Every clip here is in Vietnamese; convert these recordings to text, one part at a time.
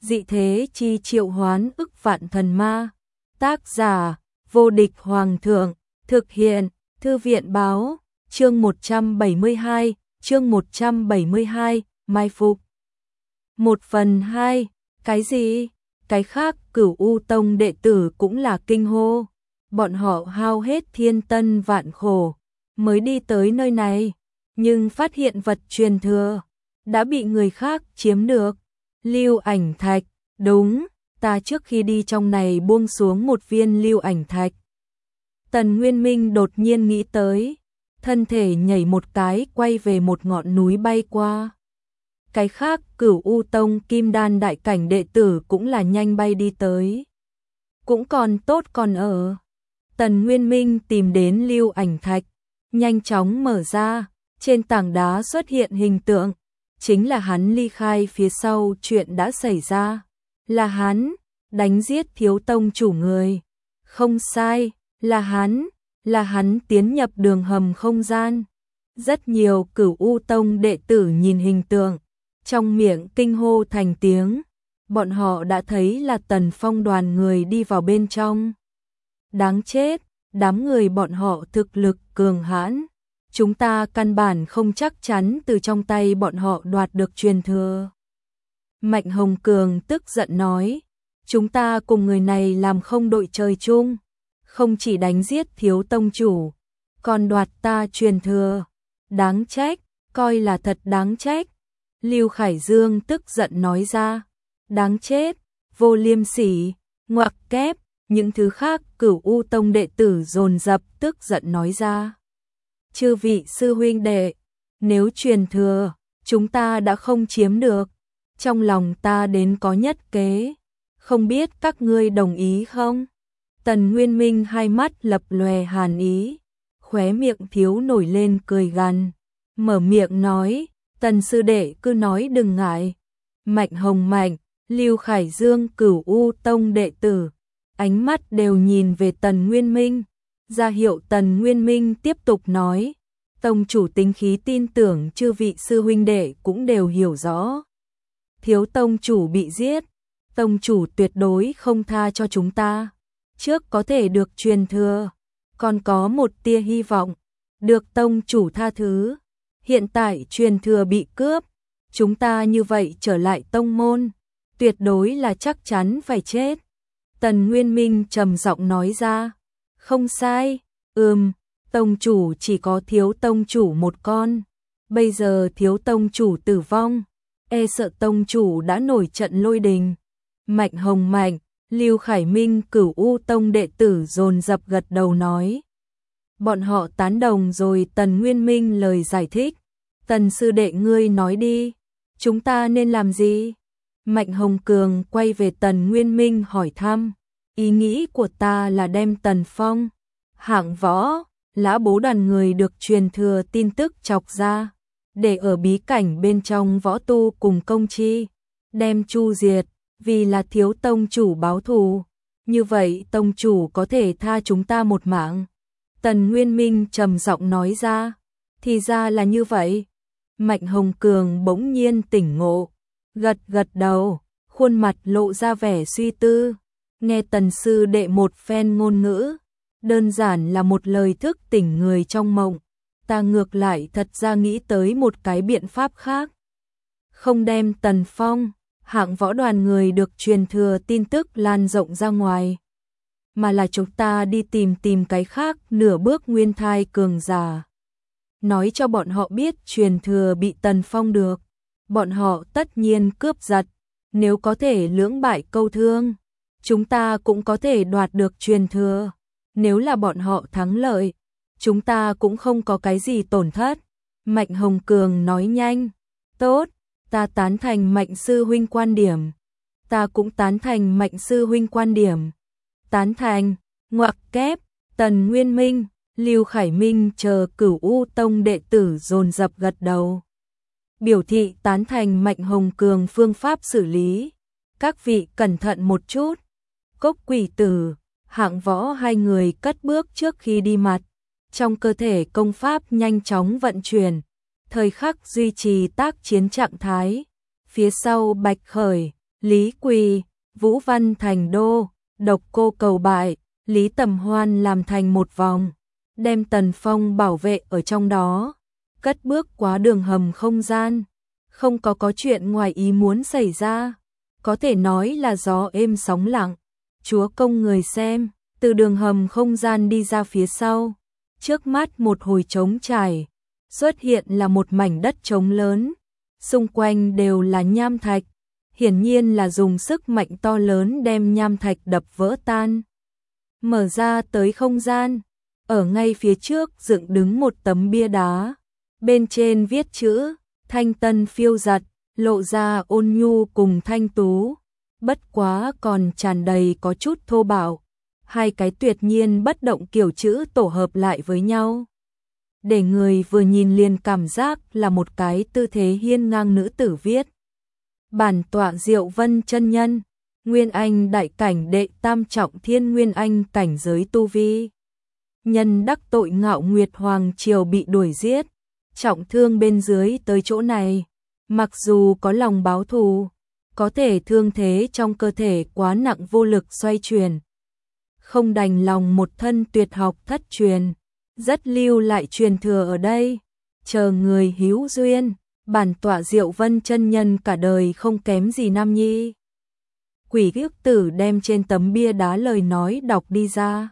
dị thế chi triệu hoán ức vạn thần ma. Tác giả, vô địch hoàng thượng, thực hiện, thư viện báo, chương 172, mai phục. 1/2, cái gì? Cái khác Cửu U Tông đệ tử cũng là kinh hô. Bọn họ hao hết thiên tân vạn khổ, mới đi tới nơi này, nhưng phát hiện vật truyền thừa đã bị người khác chiếm được. Lưu ảnh thạch, đúng, ta trước khi đi trong này buông xuống một viên lưu ảnh thạch. Tần Nguyên Minh đột nhiên nghĩ tới, thân thể nhảy một cái quay về một ngọn núi bay qua. Cái khác Cửu U Tông Kim Đan đại cảnh đệ tử cũng là nhanh bay đi tới. Cũng còn tốt còn ở. Tần Nguyên Minh tìm đến lưu ảnh thạch, nhanh chóng mở ra, trên tảng đá xuất hiện hình tượng, chính là hắn ly khai phía sau chuyện đã xảy ra, là hắn đánh giết thiếu tông chủ người. Không sai, là hắn tiến nhập đường hầm không gian. Rất nhiều Cửu U Tông đệ tử nhìn hình tượng, trong miệng kinh hô thành tiếng, bọn họ đã thấy là Tần Phong đoàn người đi vào bên trong. Đáng chết, đám người bọn họ thực lực cường hãn, chúng ta căn bản không chắc chắn từ trong tay bọn họ đoạt được truyền thừa. Mạnh Hồng Cường tức giận nói, chúng ta cùng người này làm không đội trời chung, không chỉ đánh giết thiếu tông chủ, còn đoạt ta truyền thừa, đáng trách, coi là thật đáng trách. Lưu Khải Dương tức giận nói ra, đáng chết, vô liêm sỉ, ngoặc kép. Những thứ khác Cửu U Tông đệ tử dồn dập tức giận nói ra. Chư vị sư huynh đệ, nếu truyền thừa, chúng ta đã không chiếm được, trong lòng ta đến có nhất kế, không biết các ngươi đồng ý không? Tần Nguyên Minh hai mắt lập lòe hàn ý, khóe miệng thiếu nổi lên cười gằn, mở miệng nói, Tần sư đệ cứ nói đừng ngại. Mạnh Hồng Mạnh, Lưu Khải Dương Cửu U Tông đệ tử, ánh mắt đều nhìn về Tần Nguyên Minh, ra hiệu Tần Nguyên Minh tiếp tục nói, tông chủ tính khí tin tưởng chư vị sư huynh đệ cũng đều hiểu rõ. Thiếu tông chủ bị giết, tông chủ tuyệt đối không tha cho chúng ta, trước có thể được truyền thừa, còn có một tia hy vọng, được tông chủ tha thứ. Hiện tại truyền thừa bị cướp, chúng ta như vậy trở lại tông môn, tuyệt đối là chắc chắn phải chết. Tần Nguyên Minh trầm giọng nói ra, không sai, tông chủ chỉ có thiếu tông chủ một con, bây giờ thiếu tông chủ tử vong, e sợ tông chủ đã nổi trận lôi đình. Mạnh Hồng Mạnh, Lưu Khải Minh Cửu U Tông đệ tử dồn dập gật đầu nói. Bọn họ tán đồng rồi. Tần Nguyên Minh lời giải thích, Tần sư đệ ngươi nói đi, chúng ta nên làm gì? Mạnh Hồng Cường quay về Tần Nguyên Minh hỏi thăm, ý nghĩ của ta là đem Tần Phong, Hạng Võ, Lã Bố đoàn người được truyền thừa tin tức chọc ra, để ở bí cảnh bên trong võ tu cùng công chi, đem chu diệt, vì là thiếu tông chủ báo thù, như vậy tông chủ có thể tha chúng ta một mạng. Tần Nguyên Minh trầm giọng nói ra, thì ra là như vậy. Mạnh Hồng Cường bỗng nhiên tỉnh ngộ, gật gật đầu, khuôn mặt lộ ra vẻ suy tư, nghe Tần sư đệ một phen ngôn ngữ, đơn giản là một lời thức tỉnh người trong mộng, ta ngược lại thật ra nghĩ tới một cái biện pháp khác. Không đem Tần Phong, Hạng Võ đoàn người được truyền thừa tin tức lan rộng ra ngoài, mà là chúng ta đi tìm cái khác nửa bước nguyên thai cường giả. Nói cho bọn họ biết truyền thừa bị Tần Phong được, bọn họ tất nhiên cướp giật, nếu có thể lưỡng bại câu thương, chúng ta cũng có thể đoạt được truyền thừa, nếu là bọn họ thắng lợi, chúng ta cũng không có cái gì tổn thất. Mạnh Hồng Cường nói nhanh, tốt, ta tán thành Mạnh sư huynh quan điểm, ta cũng tán thành Mạnh sư huynh quan điểm, tán thành, ngoặc kép. Tần Nguyên Minh, Lưu Khải Minh chờ Cửu U Tông đệ tử dồn dập gật đầu, biểu thị tán thành Mạnh Hồng Cường phương pháp xử lý. Các vị cẩn thận một chút. Cốc Quỷ Tử, Hạng Võ hai người cất bước trước khi đi mặt, trong cơ thể công pháp nhanh chóng vận chuyển, thời khắc duy trì tác chiến trạng thái. Phía sau Bạch Khởi, Lý Quỳ, Vũ Văn thành đô, Độc Cô cầu bại, Lý Tầm Hoan làm thành một vòng, đem Tần Phong bảo vệ ở trong đó, cất bước qua đường hầm không gian, không có chuyện ngoài ý muốn xảy ra, có thể nói là gió êm sóng lặng. Chúa công người xem, từ đường hầm không gian đi ra phía sau, trước mắt một hồi trống trải, xuất hiện là một mảnh đất trống lớn, xung quanh đều là nham thạch, hiển nhiên là dùng sức mạnh to lớn đem nham thạch đập vỡ tan. Mở ra tới không gian, ở ngay phía trước dựng đứng một tấm bia đá, bên trên viết chữ Thanh Tân phiêu giật, lộ ra ôn nhu cùng thanh tú, bất quá còn tràn đầy có chút thô bạo, hai cái tuyệt nhiên bất động kiểu chữ tổ hợp lại với nhau, để người vừa nhìn liền cảm giác là một cái tư thế hiên ngang nữ tử viết. Bản tọa Diệu Vân chân nhân, Nguyên Anh đại cảnh đệ tam trọng thiên Nguyên Anh cảnh giới tu vi. Nhân đắc tội Ngạo Nguyệt Hoàng triều bị đuổi giết, trọng thương bên dưới tới chỗ này, mặc dù có lòng báo thù, có thể thương thế trong cơ thể quá nặng vô lực xoay chuyển. Không đành lòng một thân tuyệt học thất truyền, rất lưu lại truyền thừa ở đây, chờ người hữu duyên, bản tọa Diệu Vân chân nhân cả đời không kém gì Nam Nhi. Quỷ Kiếp Tử đem trên tấm bia đá lời nói đọc đi ra.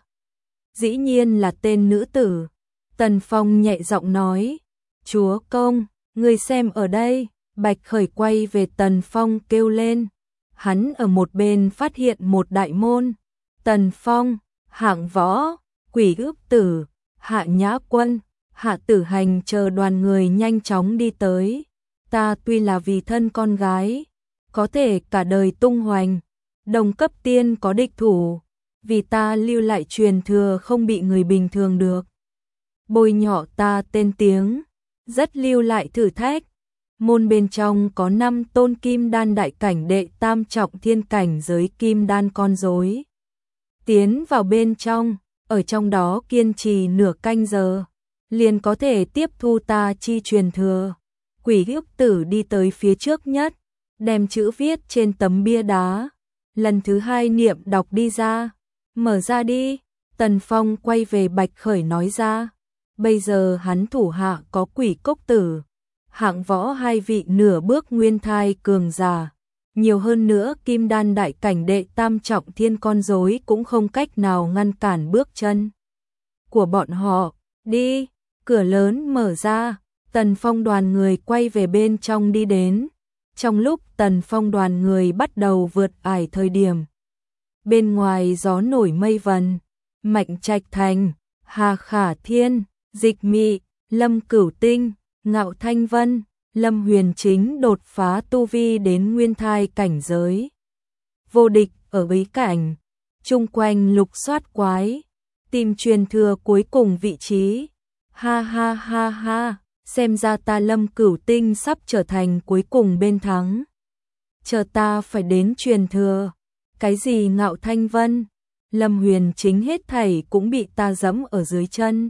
Dĩ nhiên là tên nữ tử. Tần Phong nhẹ giọng nói, chúa công, người xem ở đây. Bạch Khởi quay về Tần Phong kêu lên. Hắn ở một bên phát hiện một đại môn. Tần Phong, Hạng Võ, Quỷ Kiếp Tử, Hạ Nhã Quân, Hạ Tử Hành chờ đoàn người nhanh chóng đi tới. Ta tuy là vì thân con gái, có thể cả đời tung hoành, đồng cấp tiên có địch thủ, vì ta lưu lại truyền thừa không bị người bình thường được. Bôi nhọ ta tên tiếng, rất lưu lại thử thách. Môn bên trong có 5 tôn kim đan đại cảnh đệ tam trọng thiên cảnh giới kim đan con rối. Tiến vào bên trong, ở trong đó kiên trì nửa canh giờ, liền có thể tiếp thu ta chi truyền thừa. Quỷ Kiếp Tử đi tới phía trước nhất, đem chữ viết trên tấm bia đá, lần thứ 2 niệm đọc đi ra. Mở ra đi, Tần Phong quay về Bạch Khởi nói ra. Bây giờ hắn thủ hạ có Quỷ Cốc Tử, Hạng Võ hai vị nửa bước nguyên thai cường giả, nhiều hơn nữa kim đan đại cảnh đệ tam trọng thiên con rối cũng không cách nào ngăn cản bước chân của bọn họ. Đi, cửa lớn mở ra, Tần Phong đoàn người quay về bên trong đi đến. Trong lúc Tần Phong đoàn người bắt đầu vượt ải thời điểm, bên ngoài gió nổi mây vần, Mạnh Trạch Thành, Hà Khả Thiên, Dịch Mị, Lâm Cửu Tinh, Ngạo Thanh Vân, Lâm Huyền Chính đột phá tu vi đến nguyên thai cảnh giới. Vô địch ở bí cảnh, chung quanh lục soát quái, tìm truyền thừa cuối cùng vị trí. Ha ha ha ha, xem ra ta Lâm Cửu Tinh sắp trở thành cuối cùng bên thắng. Chờ ta phải đến truyền thừa. Cái gì Ngạo Thanh Vân, Lâm Huyền Chính hết thảy cũng bị ta giẫm ở dưới chân.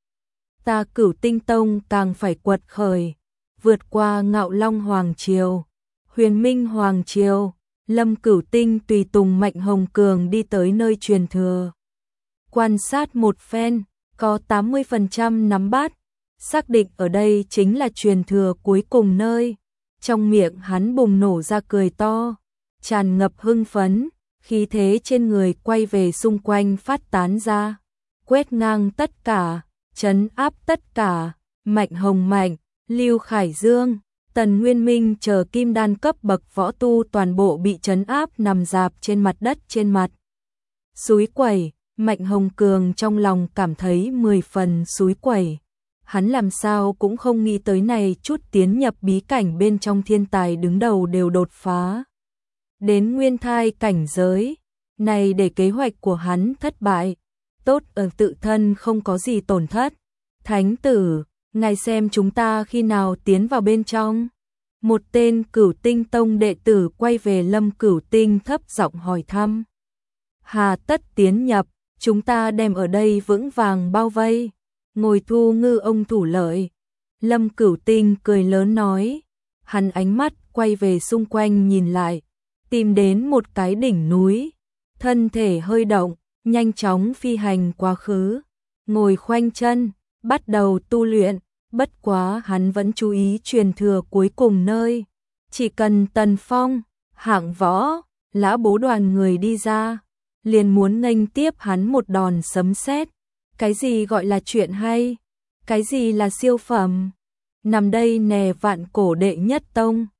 Ta Cửu Tinh Tông càng phải quật khởi, vượt qua Ngạo Long Hoàng Triều, Huyền Minh Hoàng Triều. Lâm Cửu Tinh tùy tùng Mạnh Hồng Cường đi tới nơi truyền thừa. Quan sát một phen, có 80% nắm bắt, xác định ở đây chính là truyền thừa cuối cùng nơi. Trong miệng hắn bùng nổ ra cười to, tràn ngập hưng phấn, khí thế trên người quay về xung quanh phát tán ra, quét ngang tất cả, trấn áp tất cả. Mạnh Hồng Mạnh, Lưu Khải Dương, Tần Nguyên Minh chờ kim đan cấp bậc võ tu toàn bộ bị trấn áp nằm rạp trên mặt đất trên mặt xúi quẩy. Mạnh Hồng Cường trong lòng cảm thấy 10 phần xúi quẩy. Hắn làm sao cũng không nghĩ tới này chút tiến nhập bí cảnh bên trong thiên tài đứng đầu đều đột phá đến nguyên thai cảnh giới. Này để kế hoạch của hắn thất bại. Tốt ở tự thân không có gì tổn thất. Thánh tử, ngài xem chúng ta khi nào tiến vào bên trong. Một tên Cửu Tinh Tông đệ tử quay về Lâm Cửu Tinh thấp giọng hỏi thăm. Hà tất tiến nhập, chúng ta đem ở đây vững vàng bao vây, ngồi thu ngư ông thủ lợi. Lâm Cửu Tinh cười lớn nói, hắn ánh mắt quay về xung quanh nhìn lại, tìm đến một cái đỉnh núi, thân thể hơi động, nhanh chóng phi hành quá khứ, ngồi khoanh chân, bắt đầu tu luyện, bất quá hắn vẫn chú ý truyền thừa cuối cùng nơi. Chỉ cần Tần Phong, Hạng Võ, Lã Bố đoàn người đi ra, liền muốn nghênh tiếp hắn một đòn sấm sét. Cái gì gọi là chuyện hay? Cái gì là siêu phẩm? Nằm đây nè vạn cổ đệ nhất tông.